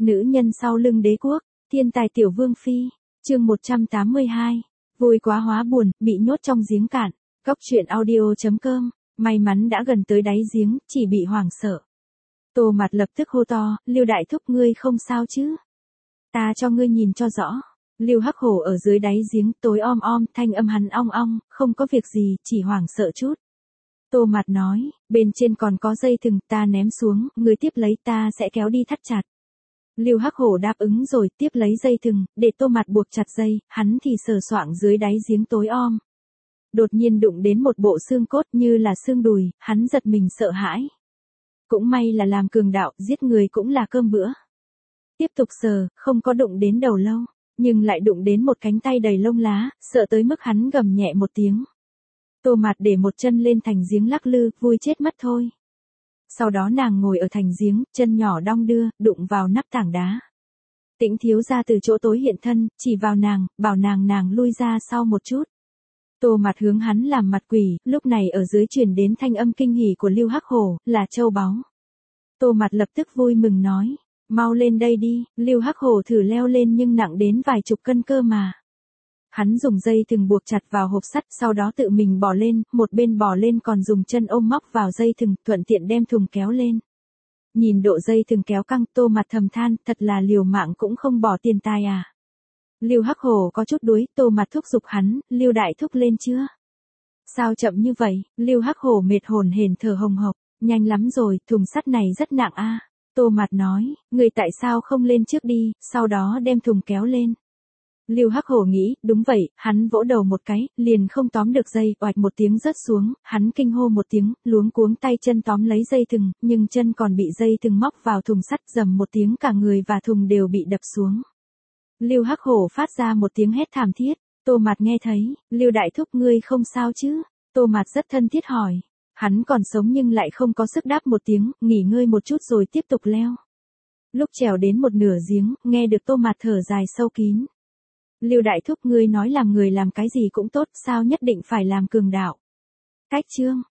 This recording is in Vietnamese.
Nữ nhân sau lưng đế quốc, thiên tài tiểu vương phi, chương 182. Vui quá hóa buồn, bị nhốt trong giếng cạn. Góc truyện audio.com, may mắn đã gần tới đáy giếng, chỉ bị hoảng sợ. Tô Mạt lập tức hô to, Lưu đại thúc ngươi không sao chứ? Ta cho ngươi nhìn cho rõ. Lưu Hắc Hổ ở dưới đáy giếng tối om om, thanh âm hắn ong ong, không có việc gì, chỉ hoảng sợ chút. Tô Mạt nói, bên trên còn có dây thừng, ta ném xuống, ngươi tiếp lấy ta sẽ kéo đi thắt chặt. Lưu Hắc Hổ đáp ứng rồi, tiếp lấy dây thừng, để Tô Mạt buộc chặt dây, hắn thì sờ soạng dưới đáy giếng tối om. Đột nhiên đụng đến một bộ xương cốt như là xương đùi, hắn giật mình sợ hãi. Cũng may là làm cường đạo, giết người cũng là cơm bữa. Tiếp tục sờ, không có đụng đến đầu lâu, nhưng lại đụng đến một cánh tay đầy lông lá, sợ tới mức hắn gầm nhẹ một tiếng. Tô Mạt để một chân lên thành giếng lắc lư, vui chết mất thôi. Sau đó nàng ngồi ở thành giếng, chân nhỏ đong đưa, đụng vào nắp tảng đá. Tĩnh thiếu gia từ chỗ tối hiện thân, chỉ vào nàng, bảo nàng lui ra sau một chút. Tô Mạt hướng hắn làm mặt quỷ, lúc này ở dưới truyền đến thanh âm kinh hỉ của Lưu Hắc Hổ, là châu báu. Tô Mạt lập tức vui mừng nói, mau lên đây đi, Lưu Hắc Hổ thử leo lên nhưng nặng đến vài chục cân cơ mà. Hắn dùng dây thừng buộc chặt vào hộp sắt, sau đó tự mình bò lên, một bên bò lên còn dùng chân ôm móc vào dây thừng, thuận tiện đem thùng kéo lên. Nhìn độ dây thừng kéo căng, Tô Mạt thầm than, thật là liều mạng cũng không bỏ tiền tài à. Lưu Hắc Hổ có chút đuối, Tô Mạt thúc giục hắn, Lưu đại thúc lên chưa? Sao chậm như vậy? Lưu Hắc Hổ mệt hổn hển thở hồng hộc, nhanh lắm rồi, thùng sắt này rất nặng a. Tô Mạt nói, người tại sao không lên trước đi, sau đó đem thùng kéo lên. Lưu Hắc Hổ nghĩ, đúng vậy, hắn vỗ đầu một cái, liền không tóm được dây, oạch một tiếng rớt xuống, hắn kinh hô một tiếng, luống cuống tay chân tóm lấy dây thừng, nhưng chân còn bị dây thừng móc vào thùng sắt, rầm một tiếng cả người và thùng đều bị đập xuống. Lưu Hắc Hổ phát ra một tiếng hét thảm thiết, Tô Mạt nghe thấy, Lưu đại thúc ngươi không sao chứ? Tô Mạt rất thân thiết hỏi, hắn còn sống nhưng lại không có sức đáp một tiếng, nghỉ ngơi một chút rồi tiếp tục leo. Lúc trèo đến một nửa giếng, nghe được Tô Mạt thở dài sâu kín. Lưu đại thúc ngươi nói làm người làm cái gì cũng tốt, sao nhất định phải làm cường đạo? Cách chương,